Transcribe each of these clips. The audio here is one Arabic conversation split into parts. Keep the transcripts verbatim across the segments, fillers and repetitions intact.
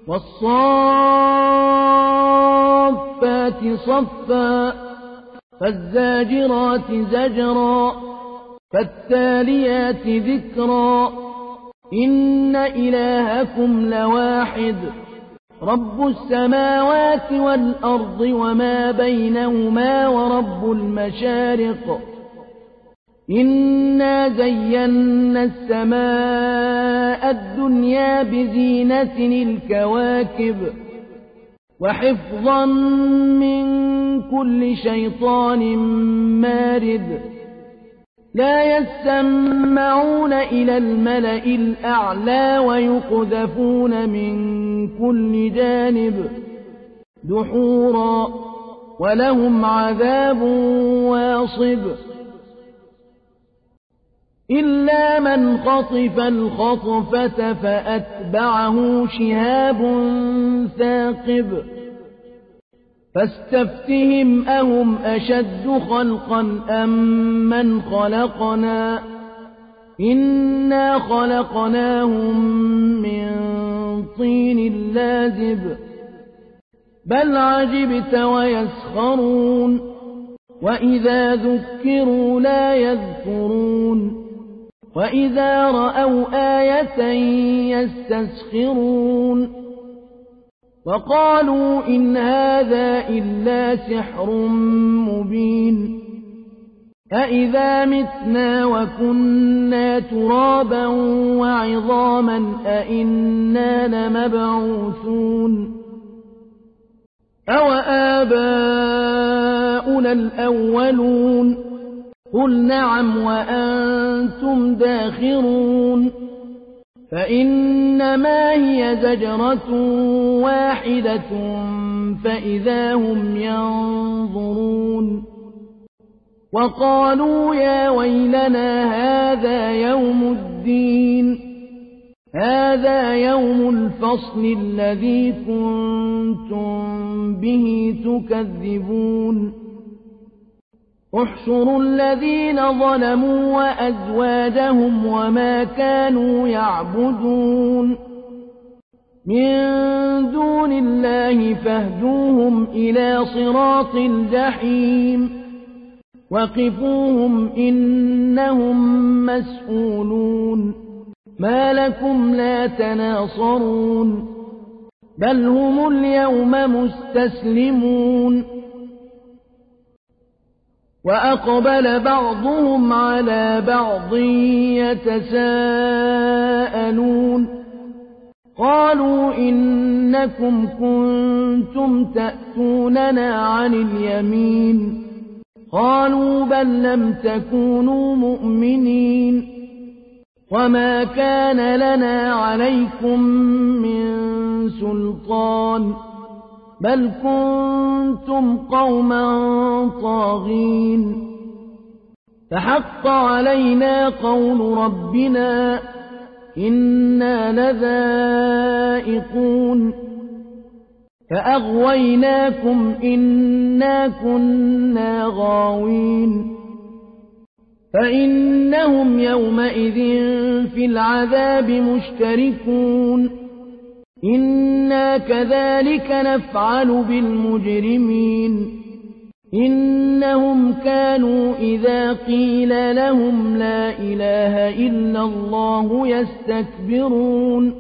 والصافات صفا فالزاجرات زجرا فالتاليات ذكرا إن إلهكم لواحد رب السماوات والأرض وما بينهما ورب المشارق إنا زينا السماء الدنيا بزينة الكواكب وحفظا من كل شيطان مارد لا يسمعون إلى الملأ الأعلى ويقذفون من كل جانب دحورا ولهم عذاب واصب إلا من خطف الخطفة فأتبعه شهاب ثاقب فاستفتهم أهم أشد خلقا أم من خلقنا إنا خلقناهم من طين لازب بل عجبت ويسخرون وإذا ذكروا لا يذكرون وإذا رأوا آية يستسخرون وقالوا إن هذا إلا سحر مبين أإذا متنا وكنا ترابا وعظاما أإنا لمبعوثون أوآباؤنا الأولون قل نعم وأنتم داخرون فإنما هي زجرة واحدة فإذا هم ينظرون وقالوا يا ويلنا هذا يوم الدين هذا يوم الفصل الذي كنتم به تكذبون احشروا الذين ظلموا وأزواجهم وما كانوا يعبدون من دون الله فاهدوهم إلى صراط الجحيم وقفوهم إنهم مسؤولون ما لكم لا تناصرون بل هم اليوم مستسلمون وأقبل بعضهم على بعض يتساءلون قالوا إنكم كنتم تأتوننا عن اليمين قالوا بل لم تكونوا مؤمنين وما كان لنا عليكم من سلطان بل كنتم قوما طاغين فحق علينا قول ربنا إنا لذائقون فأغويناكم إنا كنا غاوين فإنهم يومئذ في العذاب مشتركون إنا كذلك نفعل بالمجرمين إنهم كانوا إذا قيل لهم لا إله إلا الله يستكبرون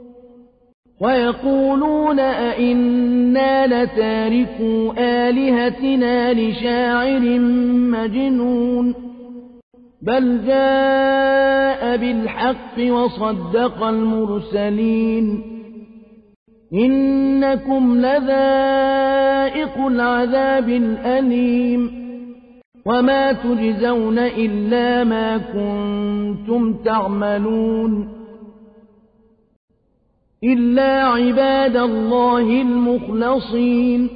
ويقولون أئنا لتاركو آلهتنا لشاعر مجنون بل جاء بالحق وصدق المرسلين إنكم لذائق العذاب الأليم وما تجزون إلا ما كنتم تعملون إلا عباد الله المخلصين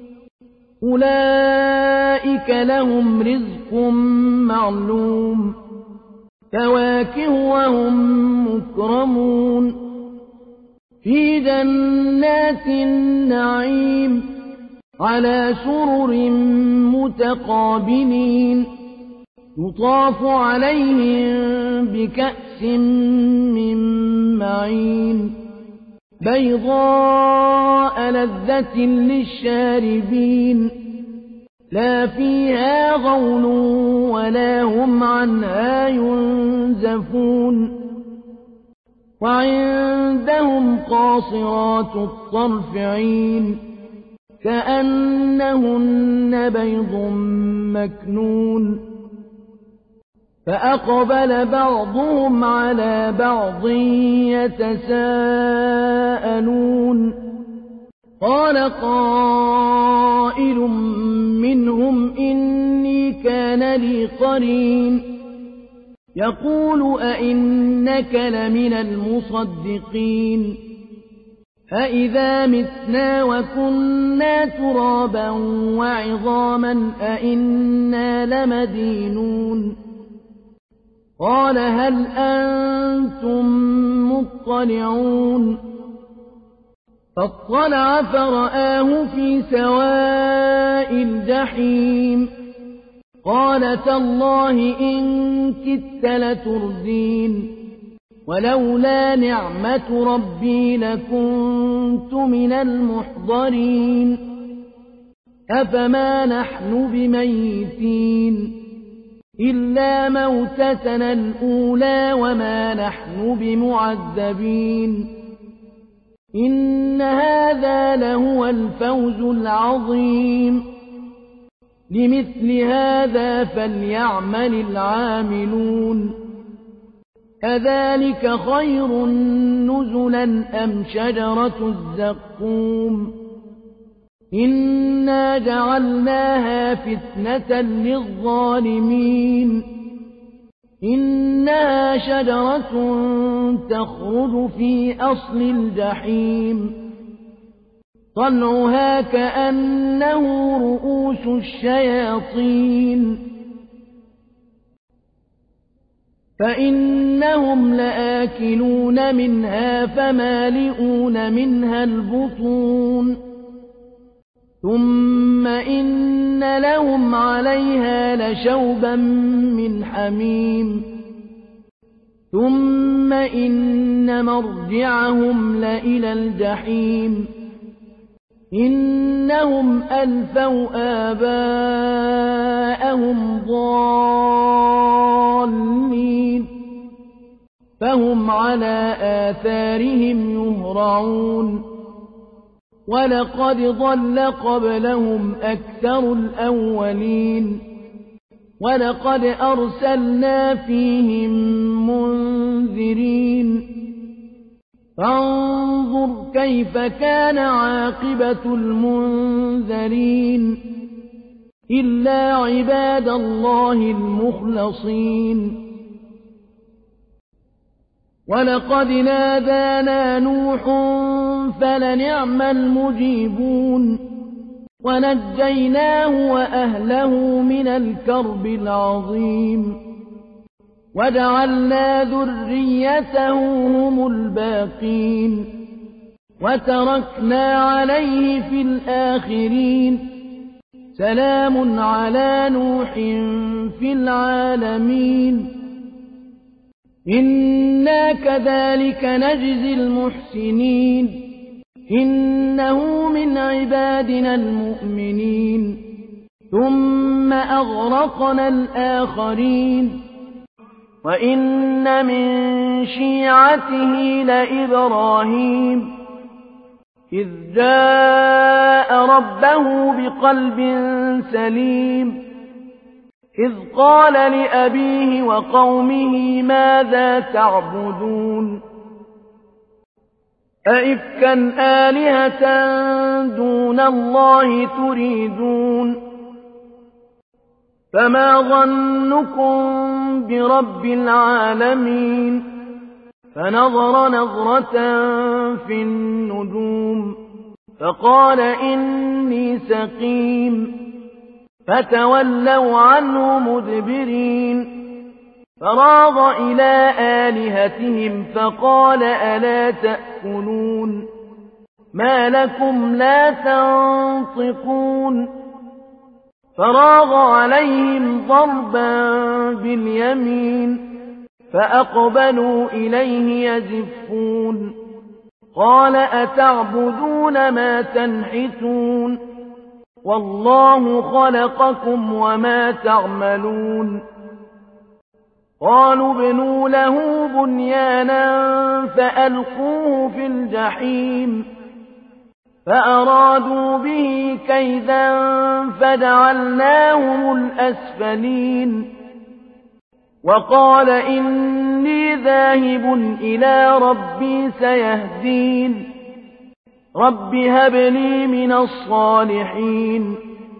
أولئك لهم رزق معلوم فواكه وهم مكرمون في جنات النعيم على سرر متقابلين يطاف عليهم بكأس من معين بيضاء لذة للشاربين لا فيها غول ولا هم عنها ينزفون وعندهم قاصرات الطرف عين كأنهن بيض مكنون فأقبل بعضهم على بعض يتساءلون قال قائل منهم إني كان لي قرين يقول أئنك لمن المصدقين أئذا متنا وكنا ترابا وعظاما أئنا لمدينون قال هل أنتم مطلعون فاطلع فرآه في سواء الجحيم قال تالله إن كدت لتردين ولولا نعمة ربي لكنت من المحضرين أفما نحن بميتين إلا موتتنا الأولى وما نحن بمعذبين إن هذا لهو الفوز العظيم لمثل هذا فليعمل العاملون أذلك خير نزلا أم شجرة الزقوم إنا جعلناها فتنة للظالمين إنها شجرة تخرج في أصل الجحيم طلعها كأنه رؤوس الشياطين فإنهم لآكلون منها فمالئون منها البطون ثم إن لهم عليها لشوبا من حميم ثم إن مرجعهم لإلى الجحيم إنهم ألفوا آباءهم ضالين فهم على آثارهم يهرعون ولقد ضل قبلهم أكثر الأولين ولقد أرسلنا فيهم منذرين فانظر كيف كان عاقبة المنذرين إلا عباد الله المخلصين ولقد نادانا نوح فلنعم المجيبون ونجيناه وأهله من الكرب العظيم وجعلنا ذريته هم الباقين وتركنا عليه في الآخرين سلام على نوح في العالمين إنا كذلك نجزي المحسنين إنه من عبادنا المؤمنين ثم أغرقنا الآخرين وإن من شيعته لإبراهيم إذ جاء ربه بقلب سليم إذ قال لأبيه وقومه ماذا تعبدون أئفكا آلهة دون الله تريدون فما ظنكم برب العالمين فنظر نظرة في النجوم فقال إني سقيم فتولوا عنه مدبرين فراغ إلى آلهتهم فقال ألا تأكلون ما لكم لا تنطقون فراغ عليهم ضربا باليمين فأقبلوا إليه يزفون قال أتعبدون ما تنحتون والله خلقكم وما تعملون قالوا ابنوا له بنيانا فألقوه في الجحيم فأرادوا به كيدا فجعلناهم الأسفلين وقال إني ذاهب إلى ربي سيهدين رب هب لي من الصالحين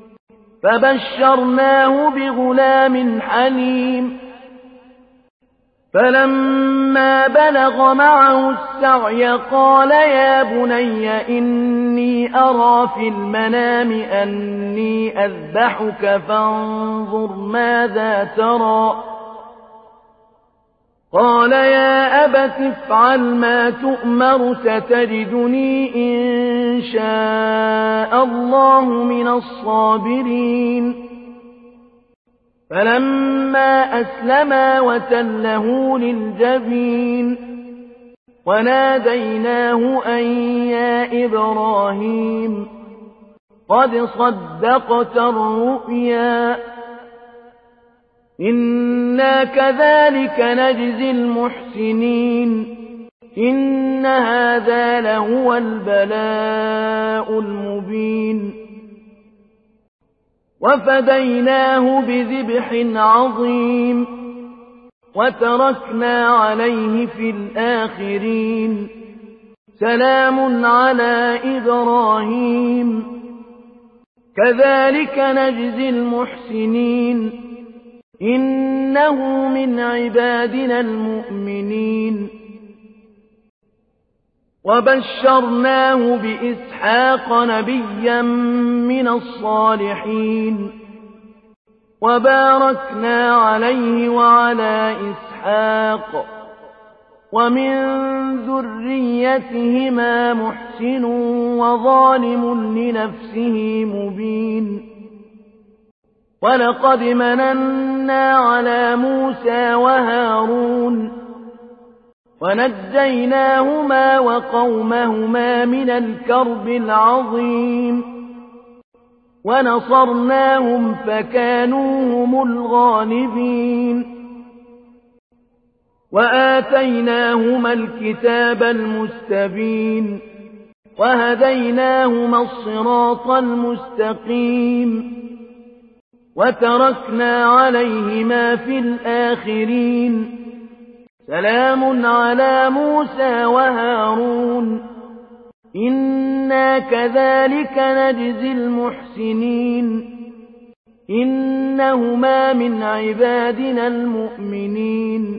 فبشرناه بغلام حليم فلما بلغ معه السعي قال يا بني إني أرى في المنام أني أذبحك فانظر ماذا ترى قال يا أبت افعل ما تؤمر ستجدني إن شاء الله من الصابرين فلما أسلما وتله للجبين وناديناه أن يا إبراهيم قد صدقت الرؤيا إنا كذلك نجزي المحسنين إن هذا لهو البلاء المبين وفديناه بذبح عظيم وتركنا عليه في الآخرين سلام على إبراهيم كذلك نجزي المحسنين إنه من عبادنا المؤمنين وبشرناه بإسحاق نبيا من الصالحين وباركنا عليه وعلى إسحاق ومن ذريتهما محسن وظالم لنفسه مبين ولقد مننا على موسى وهارون ونجيناهما وقومهما من الكرب العظيم ونصرناهم فكانوا هم الغالبين وآتيناهما الكتاب المستبين وهديناهما الصراط المستقيم وتركنا عليهما في الآخرين سلام على موسى وهارون إنا كذلك نجزي المحسنين إنهما من عبادنا المؤمنين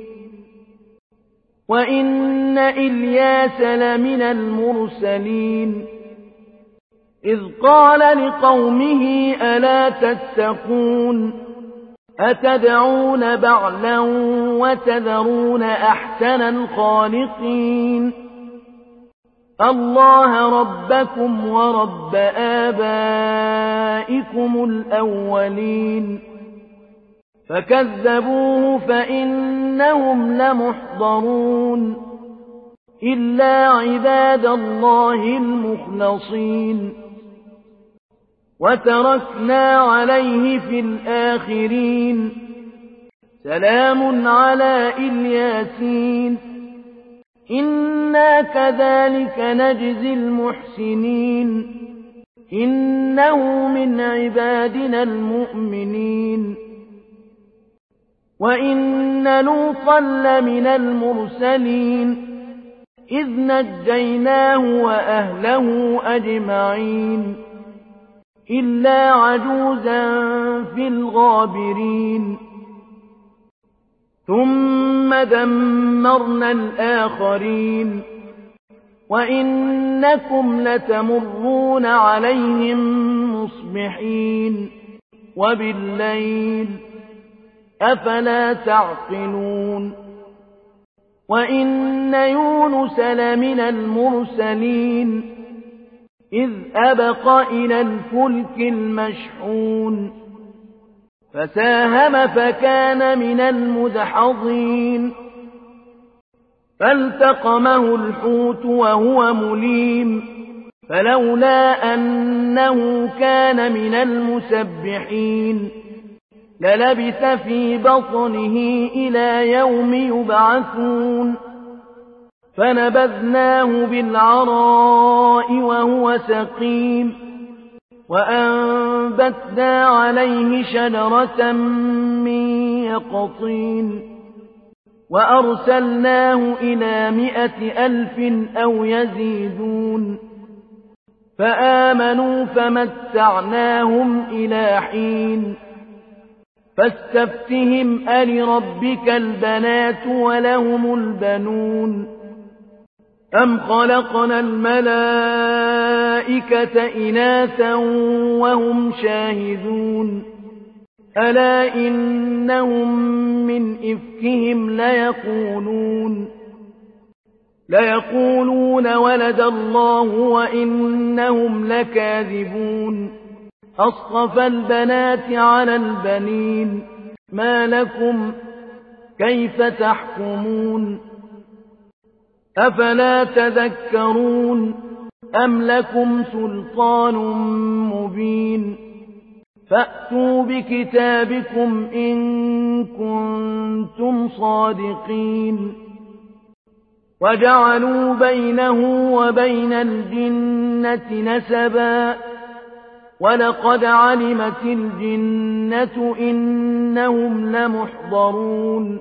وإن إلياس لمن المرسلين إذ قال لقومه ألا تتقون أتدعون بعلا وتذرون أحسن الخالقين الله ربكم ورب آبائكم الأولين فكذبوه فإنهم لمحضرون إلا عباد الله المخلصين وتركنا عليه في الآخرين سلام على الياسين إنا كذلك نجزي المحسنين إنه من عبادنا المؤمنين وإن لوطا لمن المرسلين إذ نجيناه وأهله أجمعين إلا عجوزا في الغابرين ثم دمرنا الآخرين وإنكم لتمرون عليهم مصبحين وبالليل أفلا تعقلون وإن يونس لمن المرسلين إذ أبق إلى الفلك المشحون فساهم فكان من المدحضين فالتقمه الحوت وهو مليم فلولا أنه كان من المسبحين للبث في بطنه إلى يوم يبعثون فنبذناه بالعراء وهو سقيم وأنبتنا عليه شجرة من يقطين وأرسلناه إلى مائة ألف أو يزيدون فآمنوا فمتعناهم إلى حين فاستفتهم ألربك البنات ولهم البنون أم خلقنا الملائكة إناثا وهم شاهدون ألا إنهم من إفكهم ليقولون ليقولون ولد الله وإنهم لكاذبون أصطفى البنات على البنين ما لكم كيف تحكمون أفلا تذكرون أم لكم سلطان مبين فأتوا بكتابكم إن كنتم صادقين وجعلوا بينه وبين الجنة نسبا ولقد علمت الجنة إنهم لمحضرون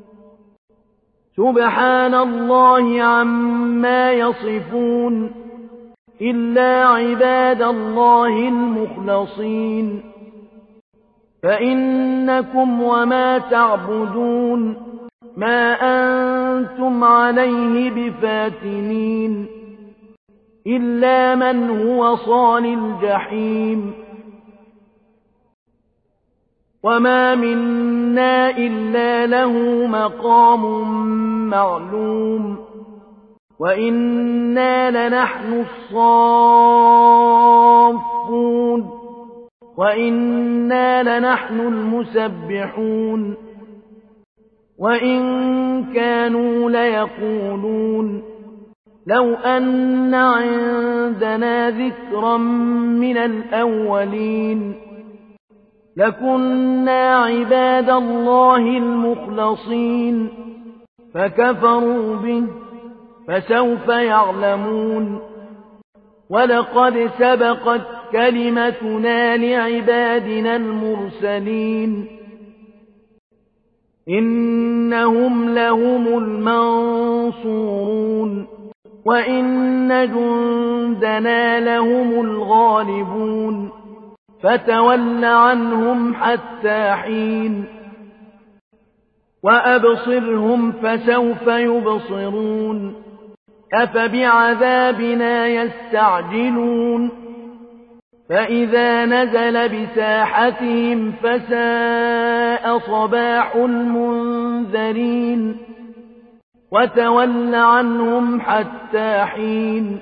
سبحان الله عما يصفون إلا عباد الله المخلصين فإنكم وما تعبدون ما أنتم عليه بفاتنين إلا من هو صال الجحيم وما منا إلا له مقام معلوم وإنا لنحن الصافون وإنا لنحن المسبحون وإن كانوا ليقولون لو أن عندنا ذكرا من الأولين لكنا عباد الله المخلصين فكفروا به فسوف يعلمون ولقد سبقت كلمتنا لعبادنا المرسلين إنهم لهم المنصورون وإن جندنا لهم الغالبون فتول عنهم حتى حين وأبصرهم فسوف يبصرون أفبعذابنا يستعجلون فإذا نزل بساحتهم فساء صباح المنذرين وتول عنهم حتى حين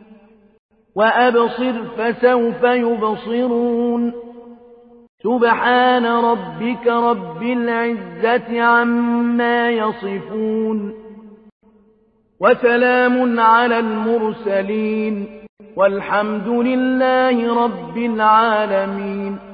وأبصر فسوف يبصرون سبحان ربك رب العزة عما يصفون وسلام على المرسلين والحمد لله رب العالمين.